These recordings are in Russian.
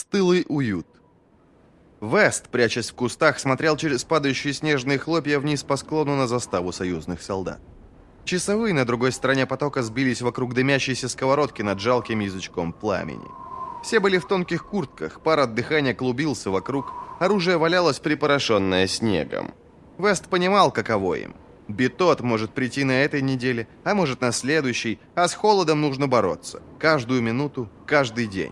Стылый уют. Вест, прячась в кустах, смотрел через падающие снежные хлопья вниз по склону на заставу союзных солдат. Часовые на другой стороне потока сбились вокруг дымящейся сковородки над жалким язычком пламени. Все были в тонких куртках, пар от дыхания клубился вокруг, оружие валялось припорошенное снегом. Вест понимал, каково им. Битот может прийти на этой неделе, а может на следующей, а с холодом нужно бороться. Каждую минуту, каждый день.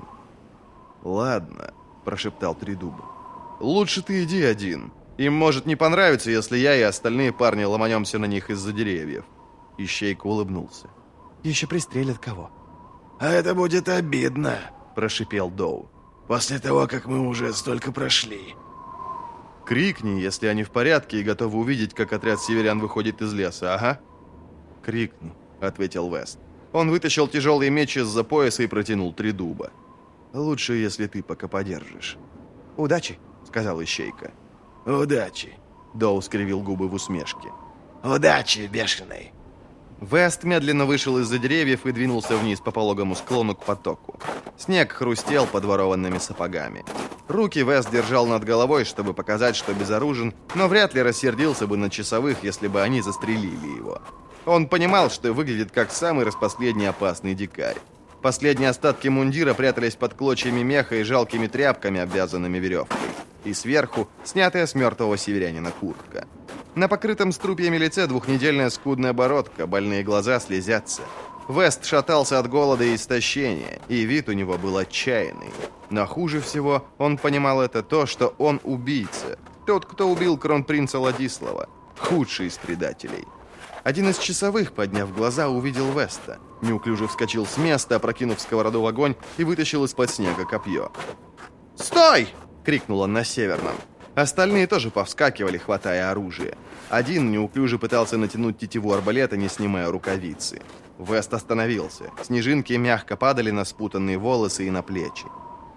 «Ладно», – прошептал Тридуб. «Лучше ты иди один. Им может не понравиться, если я и остальные парни ломанемся на них из-за деревьев». Ищейка улыбнулся. «Еще пристрелят кого?» «А это будет обидно», – прошипел Доу. «после того, как мы уже столько прошли». «Крикни, если они в порядке и готовы увидеть, как отряд северян выходит из леса, ага». «Крикну», — ответил Вест. Он вытащил тяжелый меч из-за пояса и протянул Тридуба. «Лучше, если ты пока подержишь». «Удачи», — сказал Ищейка. «Удачи», — Доу скривил губы в усмешке. «Удачи, бешеный». Вест медленно вышел из-за деревьев и двинулся вниз по пологому склону к потоку. Снег хрустел под ворованными сапогами. Руки Вест держал над головой, чтобы показать, что безоружен, но вряд ли рассердился бы на часовых, если бы они застрелили его. Он понимал, что выглядит как самый распоследний опасный дикарь. Последние остатки мундира прятались под клочьями меха и жалкими тряпками, обвязанными веревкой. И сверху снятая с мертвого северянина куртка. На покрытом струпьями лице двухнедельная скудная бородка, больные глаза слезятся. Вест шатался от голода и истощения, и вид у него был отчаянный. Но хуже всего, он понимал это то, что он убийца. Тот, кто убил кронпринца Ладислава. Худший из предателей. Один из часовых, подняв глаза, увидел Веста. Неуклюже вскочил с места, опрокинув сковороду в огонь и вытащил из-под снега копье. «Стой!» — крикнул он на северном. Остальные тоже повскакивали, хватая оружие. Один неуклюже пытался натянуть тетиву арбалета, не снимая рукавицы. Вест остановился. Снежинки мягко падали на спутанные волосы и на плечи.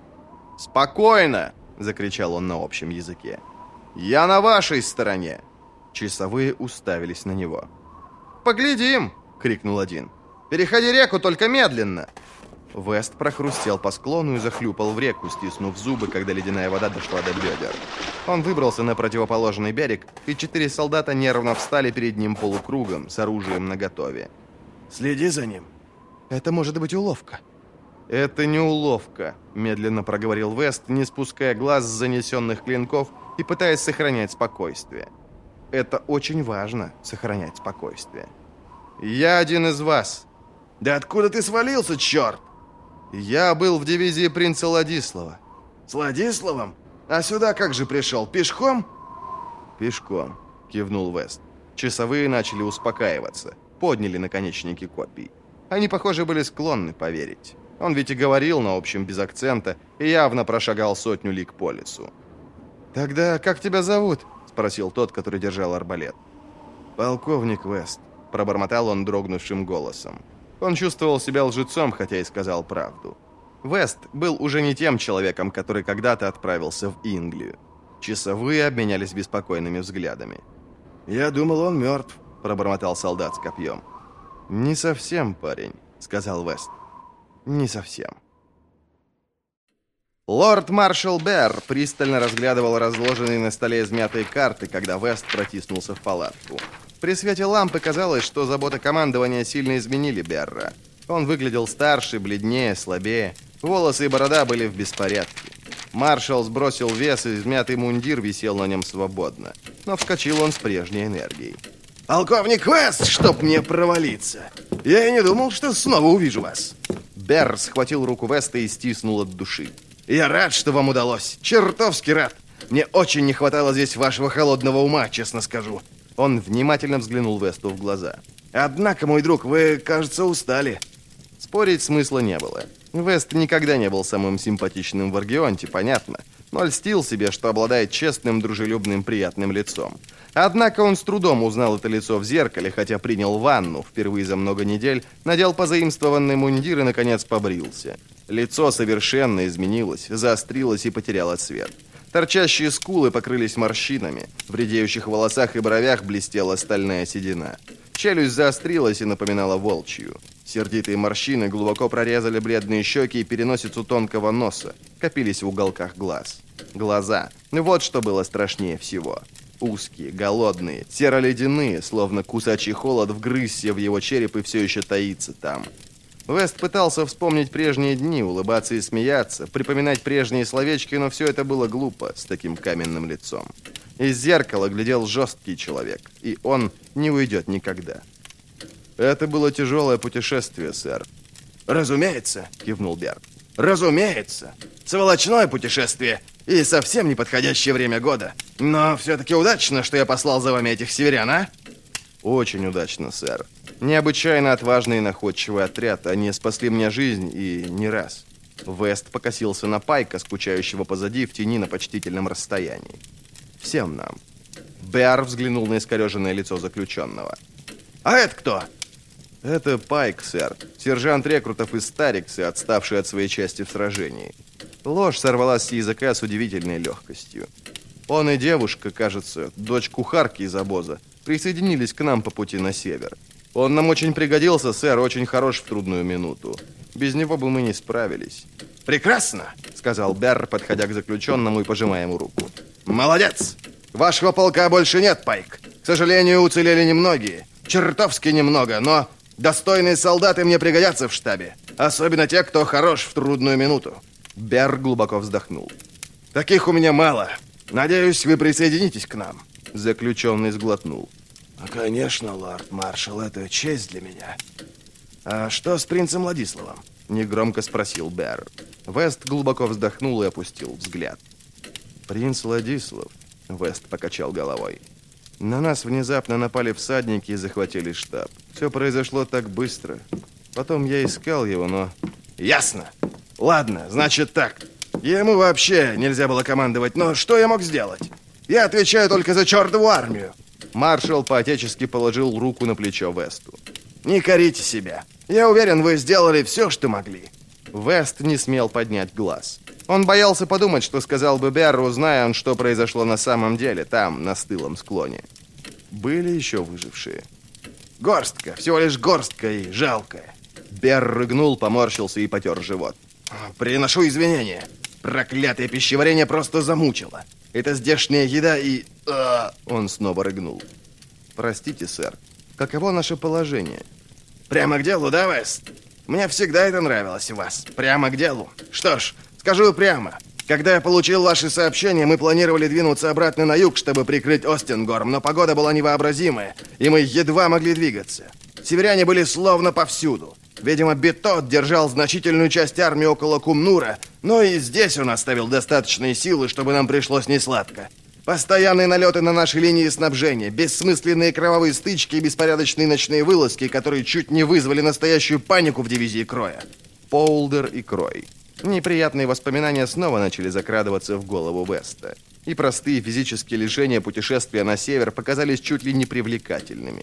«Спокойно!» — закричал он на общем языке. «Я на вашей стороне!» Часовые уставились на него. «Поглядим!» — крикнул один. «Переходи реку, только медленно!» Вест прохрустел по склону и захлюпал в реку, стиснув зубы, когда ледяная вода дошла до бедер. Он выбрался на противоположный берег, и 4 солдата нервно встали перед ним полукругом, с оружием наготове. «Следи за ним». «Это может быть уловка». «Это не уловка», — медленно проговорил Вест, не спуская глаз с занесенных клинков и пытаясь сохранять спокойствие. «Это очень важно — сохранять спокойствие. Я один из вас». «Да откуда ты свалился, черт?» «Я был в дивизии принца Ладислава». «С Ладиславом? А сюда как же пришел? Пешком?» «Пешком», — кивнул Вест. Часовые начали успокаиваться, подняли наконечники копий. Они, похоже, были склонны поверить. Он ведь и говорил на общем без акцента и явно прошагал 100 лиг по лесу. «Тогда как тебя зовут?» — спросил тот, который держал арбалет. «Полковник Вест», — пробормотал он дрогнувшим голосом. Он чувствовал себя лжецом, хотя и сказал правду. Вест был уже не тем человеком, который когда-то отправился в Инглию. Часовые обменялись беспокойными взглядами. «Я думал, он мертв», — пробормотал солдат с копьем. «Не совсем, парень», — сказал Вест. «Не совсем». Лорд-маршал Берр пристально разглядывал разложенные на столе измятые карты, когда Вест протиснулся в палатку. При свете лампы казалось, что заботы командования сильно изменили Берра. Он выглядел старше, бледнее, слабее. Волосы и борода были в беспорядке. Маршал сбросил вес, и измятый мундир висел на нем свободно. Но вскочил он с прежней энергией. «Полковник Вест, чтоб мне провалиться! Я и не думал, что снова увижу вас!» Берр схватил руку Веста и стиснул от души. «Я рад, что вам удалось! Чертовски рад! Мне очень не хватало здесь вашего холодного ума, честно скажу!» Он внимательно взглянул Весту в глаза. «Однако, мой друг, вы, кажется, устали». Спорить смысла не было. Вест никогда не был самым симпатичным в Аргионте, понятно, но льстил себе, что обладает честным, дружелюбным, приятным лицом. Однако он с трудом узнал это лицо в зеркале, хотя принял ванну впервые за много недель, надел позаимствованный мундир и, наконец, побрился. Лицо совершенно изменилось, заострилось и потеряло цвет. Торчащие скулы покрылись морщинами, в редеющих волосах и бровях блестела стальная седина. Челюсть заострилась и напоминала волчью. Сердитые морщины глубоко прорезали бледные щеки и переносицу тонкого носа, копились в уголках глаз. Глаза. Вот что было страшнее всего. Узкие, голодные, серо-ледяные, словно кусачий холод вгрызся в его череп и все еще таится там. Вест пытался вспомнить прежние дни, улыбаться и смеяться, припоминать прежние словечки, но все это было глупо с таким каменным лицом. Из зеркала глядел жесткий человек, и он не уйдет никогда. «Это было тяжелое путешествие, сэр». «Разумеется», — кивнул Берр. «Разумеется. Сволочное путешествие и совсем неподходящее время года. Но все-таки удачно, что я послал за вами этих северян, а?» «Очень удачно, сэр. Необычайно отважный и находчивый отряд. Они спасли мне жизнь и не раз». Вест покосился на Пайка, скучающего позади в тени на почтительном расстоянии. «Всем нам». Берр взглянул на искореженное лицо заключенного. «А это кто?» «Это Пайк, сэр. Сержант рекрутов из Стариксы, отставший от своей части в сражении». Ложь сорвалась с языка с удивительной легкостью. Он и девушка, кажется, дочь кухарки из обоза, присоединились к нам по пути на север. Он нам очень пригодился, сэр, очень хорош в трудную минуту. Без него бы мы не справились». «Прекрасно», — сказал Берр, подходя к заключенному и пожимая ему руку. «Молодец! Вашего полка больше нет, Пайк. К сожалению, уцелели немногие. Чертовски немного, но достойные солдаты мне пригодятся в штабе. Особенно те, кто хорош в трудную минуту». Берр глубоко вздохнул. «Таких у меня мало. Надеюсь, вы присоединитесь к нам». Заключенный сглотнул. «Конечно, лорд-маршал, это честь для меня. А что с принцем Владиславом?» Негромко спросил Берр. Вест глубоко вздохнул и опустил взгляд. «Принц Владислав», — Вест покачал головой. «На нас внезапно напали всадники и захватили штаб. Все произошло так быстро. Потом я искал его, но...» «Ясно. Ладно, значит так. Ему вообще нельзя было командовать, но что я мог сделать? Я отвечаю только за чертову армию». Маршал по-отечески положил руку на плечо Весту. «Не корите себя. Я уверен, вы сделали все, что могли». Вест не смел поднять глаз. Он боялся подумать, что сказал бы Берру, зная он, что произошло на самом деле, там, на стылом склоне. Были еще выжившие. «Горстка, всего лишь горстка и жалкая». Берр рыгнул, поморщился и потер живот. «Приношу извинения. Проклятое пищеварение просто замучило. Это здешняя еда и...» Он снова рыгнул. «Простите, сэр. Каково наше положение?» «Прямо к делу, да, Вест? Мне всегда это нравилось у вас. Прямо к делу. Что ж, скажу прямо. Когда я получил ваши сообщения, мы планировали двинуться обратно на юг, чтобы прикрыть Остингорм, но погода была невообразимая, и мы едва могли двигаться. Северяне были словно повсюду. Видимо, Бетот держал значительную часть армии около Кумнура, но и здесь он оставил достаточные силы, чтобы нам пришлось несладко. Постоянные налеты на наши линии снабжения, бессмысленные кровавые стычки и беспорядочные ночные вылазки, которые чуть не вызвали настоящую панику в дивизии Кроя. Поулдер и Крой. Неприятные воспоминания снова начали закрадываться в голову Веста. И простые физические лишения путешествия на север показались чуть ли не привлекательными.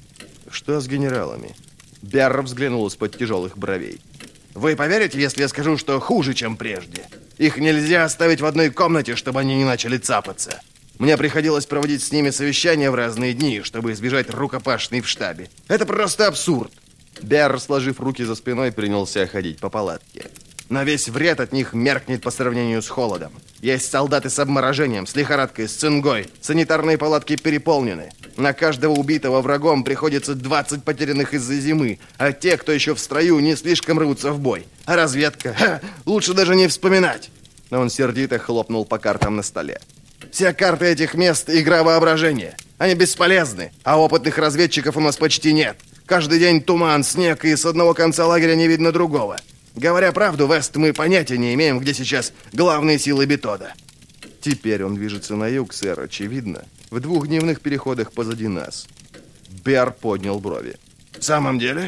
Что с генералами? Берр взглянул из-под тяжелых бровей. Вы поверите, если я скажу, что хуже, чем прежде? Их нельзя оставить в одной комнате, чтобы они не начали цапаться. Мне приходилось проводить с ними совещания в разные дни, чтобы избежать рукопашной в штабе. Это просто абсурд. Берр, сложив руки за спиной, принялся ходить по палатке. Но весь вред от них меркнет по сравнению с холодом. Есть солдаты с обморожением, с лихорадкой, с цингой. Санитарные палатки переполнены. На каждого убитого врагом приходится 20 потерянных из-за зимы, а те, кто еще в строю, не слишком рвутся в бой. А разведка? Лучше даже не вспоминать. Но он сердито хлопнул по картам на столе. Все карты этих мест — игра воображения. Они бесполезны, а опытных разведчиков у нас почти нет. Каждый день туман, снег, и с одного конца лагеря не видно другого. Говоря правду, Вест, мы понятия не имеем, где сейчас главные силы Бетода. Теперь он движется на юг, сэр, очевидно. В 2-дневных переходах позади нас. Берр поднял брови. В самом деле?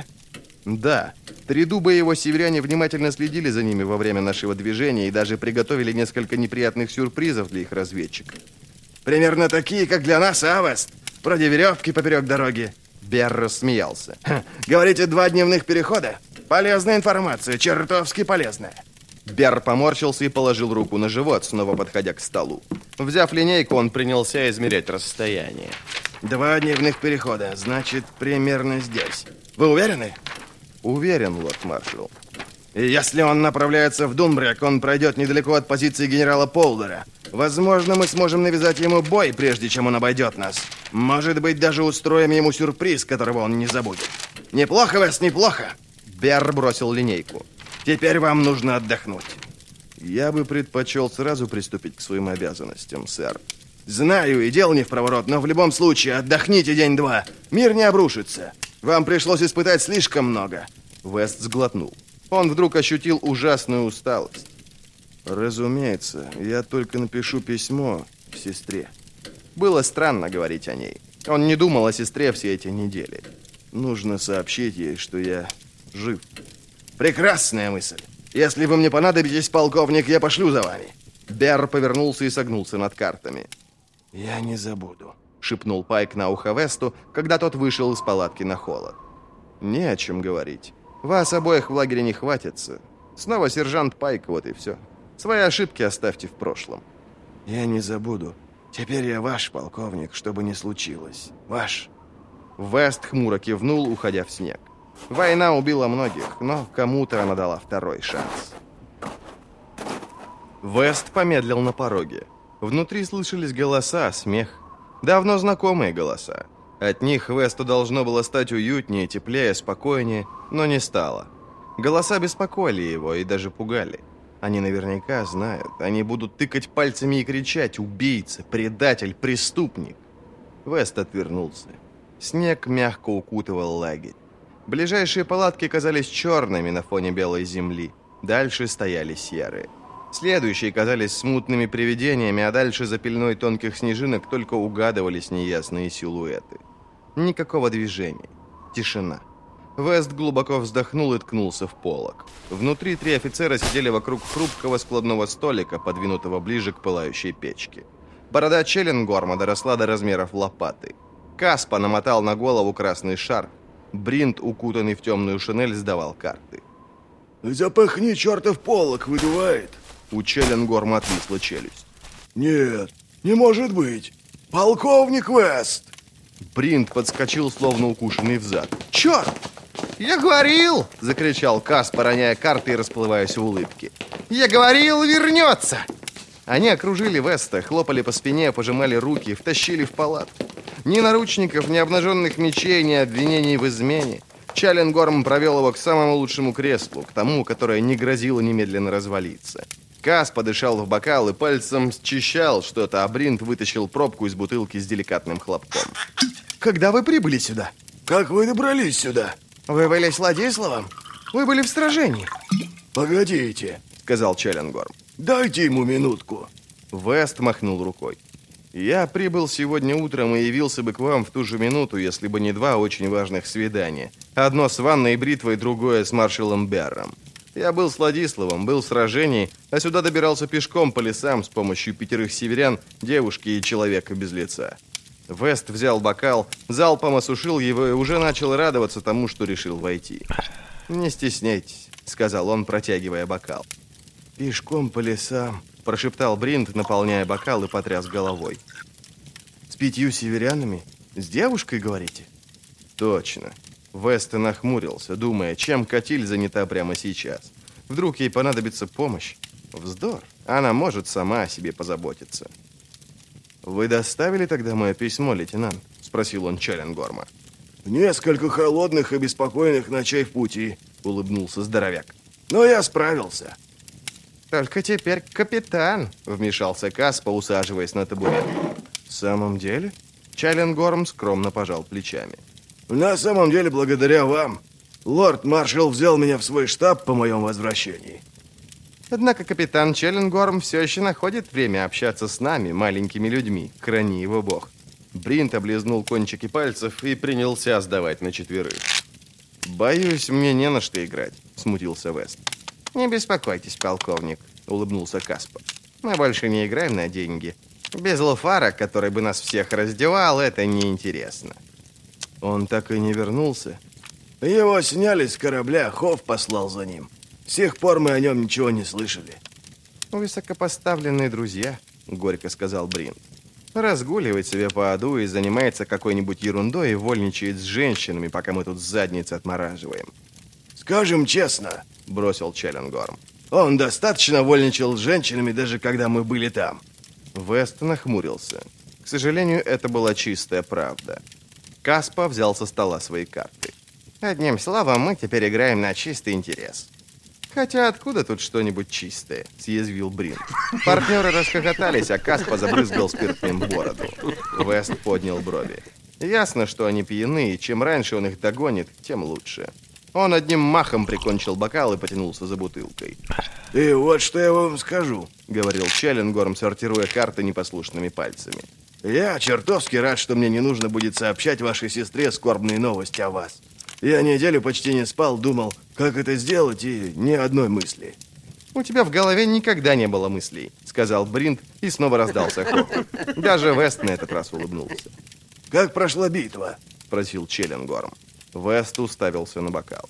Да. Тридуба и его северяне внимательно следили за ними во время нашего движения и даже приготовили несколько неприятных сюрпризов для их разведчиков. Примерно такие, как для нас, а, Вест? Вроде веревки поперек дороги. Берр рассмеялся. Говорите, 2 дневных перехода? Полезная информация, чертовски полезная. Берр поморщился и положил руку на живот, снова подходя к столу. Взяв линейку, он принялся измерять расстояние. 2 дневных перехода, значит, примерно здесь. Вы уверены? Уверен, лорд-маршал. И если он направляется в Дунбряк, он пройдет недалеко от позиции генерала Полдера. Возможно, мы сможем навязать ему бой, прежде чем он обойдет нас. Может быть, даже устроим ему сюрприз, которого он не забудет. Неплохо, Вест, неплохо. Берр бросил линейку. Теперь вам нужно отдохнуть. Я бы предпочел сразу приступить к своим обязанностям, сэр. Знаю, и дело не в проворот, но в любом случае отдохните день-два. Мир не обрушится. Вам пришлось испытать слишком много. Вест сглотнул. Он вдруг ощутил ужасную усталость. Разумеется, я только напишу письмо сестре. Было странно говорить о ней. Он не думал о сестре все эти недели. Нужно сообщить ей, что я жив. Прекрасная мысль. Если вы мне понадобитесь, полковник, я пошлю за вами. Берр повернулся и согнулся над картами. Я не забуду, шепнул Пайк на ухо Весту, когда тот вышел из палатки на холод. Не о чем говорить. Вас обоих в лагере не хватится. Снова сержант Пайк, вот и все. Свои ошибки оставьте в прошлом. Я не забуду. Теперь я ваш, полковник, что бы ни случилось. Ваш. Вест хмуро кивнул, уходя в снег. Война убила многих, но кому-то она дала второй шанс. Вест помедлил на пороге. Внутри слышались голоса, смех. Давно знакомые голоса. От них Весту должно было стать уютнее, теплее, спокойнее, но не стало. Голоса беспокоили его и даже пугали. Они наверняка знают. Они будут тыкать пальцами и кричать: «Убийца! Предатель! Преступник!» Вест отвернулся. Снег мягко укутывал лагерь. Ближайшие палатки казались черными на фоне белой земли. Дальше стояли серые. Следующие казались смутными привидениями, а дальше за пеленой тонких снежинок только угадывались неясные силуэты. Никакого движения. Тишина. Вест глубоко вздохнул и ткнулся в полог. Внутри 3 офицера сидели вокруг хрупкого складного столика, подвинутого ближе к пылающей печке. Борода Челленгорма доросла до размеров лопаты. Каспа намотал на голову красный шарф. Бринд, укутанный в темную шинель, сдавал карты. «Запахни, чертов полог, выдувает!» У Челленгорма отвисла челюсть. «Нет, не может быть! Полковник Вест!» Бринд подскочил, словно укушенный взад. «Черт! Я говорил!» — закричал Каспа, роняя карты и расплываясь в улыбке. «Я говорил, вернется!» Они окружили Веста, хлопали по спине, пожимали руки, втащили в палатку. Ни наручников, ни обнаженных мечей, ни обвинений в измене. Челленгорм провел его к самому лучшему креслу, к тому, которое не грозило немедленно развалиться. Кас подышал в бокал и пальцем счищал что-то, а Бринд вытащил пробку из бутылки с деликатным хлопком. «Когда вы прибыли сюда?» «Как вы добрались сюда?» «Вы были с Владиславом? Вы были в сражении?» «Погодите», — сказал Челленгорм. «Дайте ему минутку». Вест махнул рукой. «Я прибыл сегодня утром и явился бы к вам в ту же минуту, если бы не 2 очень важных свидания. Одно с Ванной и Бритвой, другое с маршалом Берром. Я был с Владиславом, был в сражении, а сюда добирался пешком по лесам с помощью 5 северян, девушки и человека без лица». Вест взял бокал, залпом осушил его и уже начал радоваться тому, что решил войти. «Не стесняйтесь», — сказал он, протягивая бокал. «Пешком по лесам», — прошептал Бринд, наполняя бокал, и потряс головой. «С 5 северянами? С девушкой, говорите?» «Точно». Вест нахмурился, думая, чем Катиль занята прямо сейчас. Вдруг ей понадобится помощь? Вздор. Она может сама о себе позаботиться. «Вы доставили тогда мое письмо, лейтенант?» — спросил он Челленгорма. «Несколько холодных и беспокойных ночей в пути», — улыбнулся здоровяк. «Но я справился». «Только теперь капитан», — вмешался Каспа, усаживаясь на табурет. «В самом деле?» Челленгорм скромно пожал плечами. «На самом деле, благодаря вам. Лорд-маршал взял меня в свой штаб по моем возвращении». «Однако капитан Челленгорм все еще находит время общаться с нами, маленькими людьми. Храни его бог». Бринд облизнул кончики пальцев и принялся сдавать на 4. «Боюсь, мне не на что играть», — смутился Вест. «Не беспокойтесь, полковник», — улыбнулся Каспа. «Мы больше не играем на деньги. Без Луфара, который бы нас всех раздевал, это неинтересно». «Он так и не вернулся?» «Его сняли с корабля, Хофф послал за ним. С тех пор мы о нем ничего не слышали». «Высокопоставленные друзья», — горько сказал Бринд. «Разгуливает себе по аду и занимается какой-нибудь ерундой и вольничает с женщинами, пока мы тут задницы отмораживаем». Скажем честно, бросил Челленгорм. Он достаточно вольничал с женщинами, даже когда мы были там. Вест нахмурился. К сожалению, это была чистая правда. Каспа взял со стола свои карты. Одним словом, мы теперь играем на чистый интерес. Хотя откуда тут что-нибудь чистое? Съязвил Брин. Партнеры расхохотались, а Каспа забрызгал спиртным бороду. Вест поднял брови. Ясно, что они пьяны, и чем раньше он их догонит, тем лучше. Он одним махом прикончил бокал и потянулся за бутылкой. «И вот что я вам скажу», — говорил Челленгорм, сортируя карты непослушными пальцами. «Я чертовски рад, что мне не нужно будет сообщать вашей сестре скорбные новости о вас. Я неделю почти не спал, думал, как это сделать, и ни одной мысли». «У тебя в голове никогда не было мыслей», — сказал Бринт, и снова раздался хохот. Даже Вест на этот раз улыбнулся. «Как прошла битва?» — спросил Челленгорм. Вест уставился на бокал.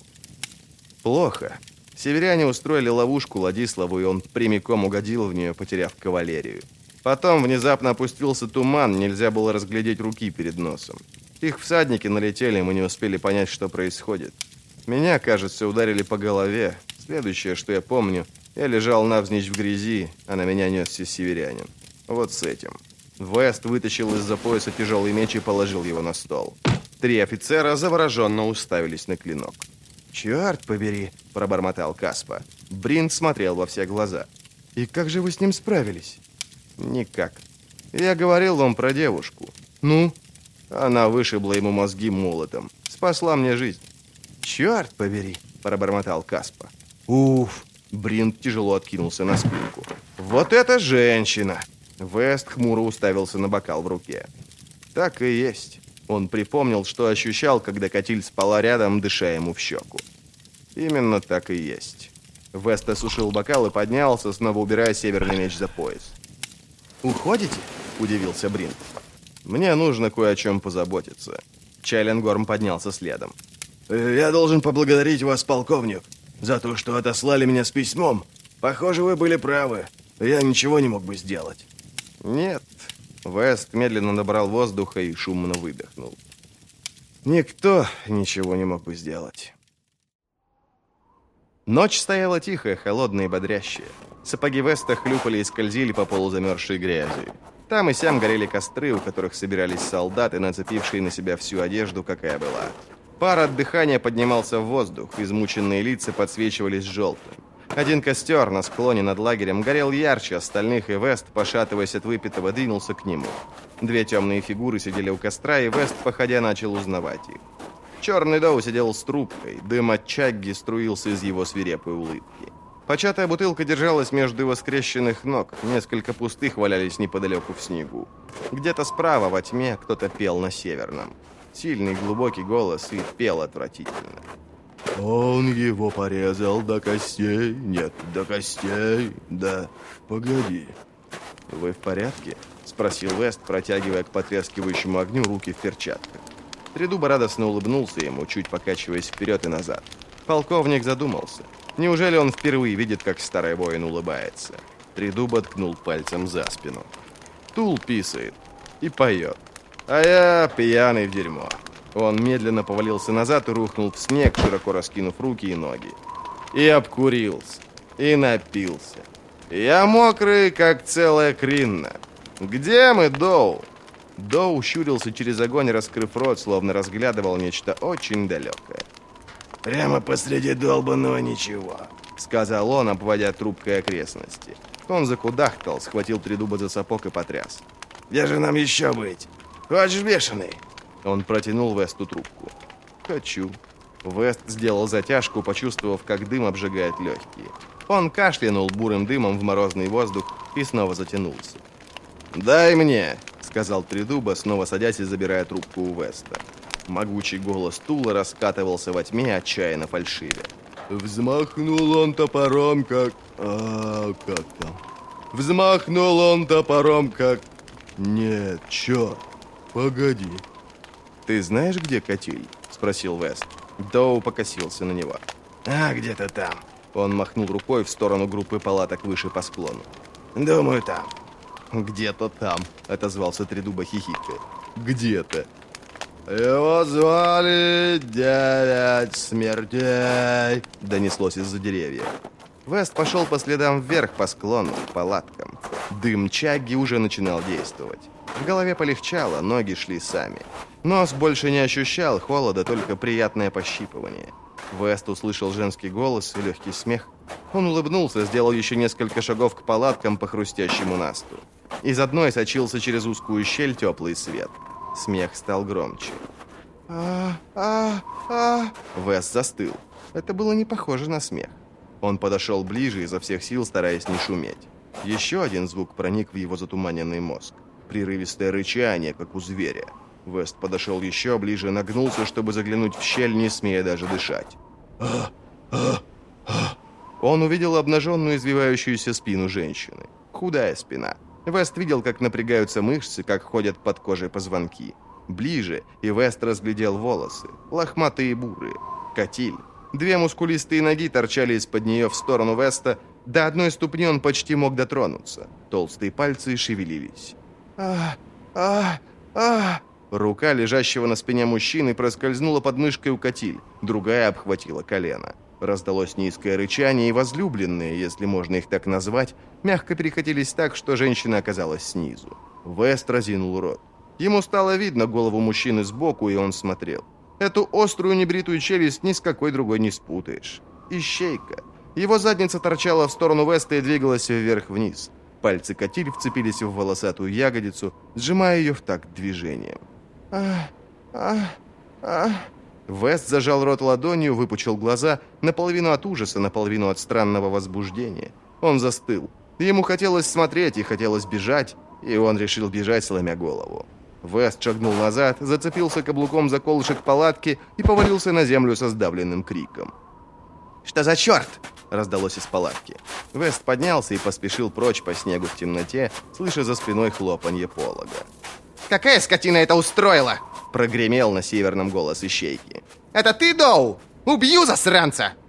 «Плохо. Северяне устроили ловушку Ладиславу, и он прямиком угодил в нее, потеряв кавалерию. Потом внезапно опустился туман, нельзя было разглядеть руки перед носом. Их всадники налетели, мы не успели понять, что происходит. Меня, кажется, ударили по голове. Следующее, что я помню, я лежал навзничь в грязи, а на меня несся северянин. Вот с этим». Вест вытащил из-за пояса тяжелый меч и положил его на стол. 3 офицера завороженно уставились на клинок. «Черт побери!» – пробормотал Каспа. Брин смотрел во все глаза. «И как же вы с ним справились?» «Никак. Я говорил вам про девушку». «Ну?» Она вышибла ему мозги молотом. Спасла мне жизнь. «Черт побери!» – пробормотал Каспа. «Уф!» – Брин тяжело откинулся на спинку. «Вот это женщина!» Вест хмуро уставился на бокал в руке. «Так и есть». Он припомнил, что ощущал, когда Катиль спала рядом, дыша ему в щеку. Именно так и есть. Вест осушил бокал и поднялся, снова убирая северный меч за пояс. «Уходите?» – удивился Брин. «Мне нужно кое о чем позаботиться». Челленгорм поднялся следом. «Я должен поблагодарить вас, полковник, за то, что отослали меня с письмом. Похоже, вы были правы. Я ничего не мог бы сделать». «Нет». Вест медленно набрал воздуха и шумно выдохнул. «Никто ничего не мог бы сделать». Ночь стояла тихая, холодная и бодрящая. Сапоги Веста хлюпали и скользили по полу замерзшей грязи. Там и сям горели костры, у которых собирались солдаты, нацепившие на себя всю одежду, какая была. Пар от дыхания поднимался в воздух, измученные лица подсвечивались желтым. Один костер на склоне над лагерем горел ярче остальных, и Вест, пошатываясь от выпитого, двинулся к нему. 2 темные фигуры сидели у костра, и Вест, походя, начал узнавать их. Черный Доу сидел с трубкой, дым от чагги струился из его свирепой улыбки. Початая бутылка держалась между его скрещенных ног, несколько пустых валялись неподалеку в снегу. Где-то справа во тьме кто-то пел на северном. Сильный глубокий голос и пел отвратительно. Он его порезал до костей, нет, до костей, да, погоди. «Вы в порядке?» – спросил Вест, протягивая к потрескивающему огню руки в перчатках. Тридуба радостно улыбнулся ему, чуть покачиваясь вперед и назад. Полковник задумался. Неужели он впервые видит, как старый воин улыбается? Тридуба ткнул пальцем за спину. Тул писает и поет. А я пьяный в дерьмо. Он медленно повалился назад и рухнул в снег, широко раскинув руки и ноги. И обкурился, и напился. Я мокрый, как целая кринна. Где мы, Доу? Доу щурился через огонь, раскрыв рот, словно разглядывал нечто очень далекое. «Прямо посреди долбанного ничего», — сказал он, обводя трубкой окрестности. Он закудахтал, схватил Тридуба за сапог и потряс. «Где же нам еще быть? Хочешь, бешеный?» Он протянул Весту трубку. «Хочу». Вест сделал затяжку, почувствовав, как дым обжигает легкие. Он кашлянул бурым дымом в морозный воздух и снова затянулся. «Дай мне», — сказал Тридуба, снова садясь и забирая трубку у Веста. Могучий голос Тула раскатывался во тьме, отчаянно фальшивя. Взмахнул он топором, как... как там? Взмахнул он топором, как... Нет, черт, погоди. «Ты знаешь, где Катиль?» — спросил Вест. Доу покосился на него. «А, где-то там». Он махнул рукой в сторону группы палаток выше по склону. «Думаю, там». «Где-то там», — отозвался Тридуба, хихикая. «Где-то». Его звали 9 смертей, донеслось из-за деревьев. Вест пошел по следам вверх по склону, к палаткам. Дым чаги уже начинал действовать. В голове полегчало, ноги шли сами. Нос больше не ощущал холода, только приятное пощипывание. Вест услышал женский голос и легкий смех. Он улыбнулся, сделал еще несколько шагов к палаткам по хрустящему насту. Из одной сочился через узкую щель теплый свет. Смех стал громче. Вест застыл. Это было не похоже на смех. Он подошел ближе, изо всех сил стараясь не шуметь. Еще один звук проник в его затуманенный мозг. Прерывистое рычание, как у зверя. Вест подошел еще ближе, нагнулся, чтобы заглянуть в щель, не смея даже дышать. Он увидел обнаженную извивающуюся спину женщины. Худая спина. Вест видел, как напрягаются мышцы, как ходят под кожей позвонки. Ближе, и Вест разглядел волосы. Лохматые и бурые. Катиль. 2 мускулистые ноги торчали из-под нее в сторону Веста. До одной ступни он почти мог дотронуться. Толстые пальцы шевелились. Рука лежащего на спине мужчины проскользнула под мышкой у Катиль. Другая обхватила колено. Раздалось низкое рычание, и возлюбленные, если можно их так назвать, мягко перекатились так, что женщина оказалась снизу. Вест разинул рот. Ему стало видно голову мужчины сбоку, и он смотрел. Эту острую небритую челюсть ни с какой другой не спутаешь. Ищейка. Его задница торчала в сторону Веста и двигалась вверх-вниз. Пальцы Катиль вцепились в волосатую ягодицу, сжимая ее в такт движением. Вест зажал рот ладонью, выпучил глаза, наполовину от ужаса, наполовину от странного возбуждения. Он застыл. Ему хотелось смотреть и хотелось бежать, и он решил бежать, сломя голову. Вест шагнул назад, зацепился каблуком за колышек палатки и повалился на землю со сдавленным криком. «Что за черт?» – раздалось из палатки. Вест поднялся и поспешил прочь по снегу в темноте, слыша за спиной хлопанье полога. «Какая скотина это устроила?» – прогремел на северном голос ищейки. «Это ты, Доу? Убью засранца!»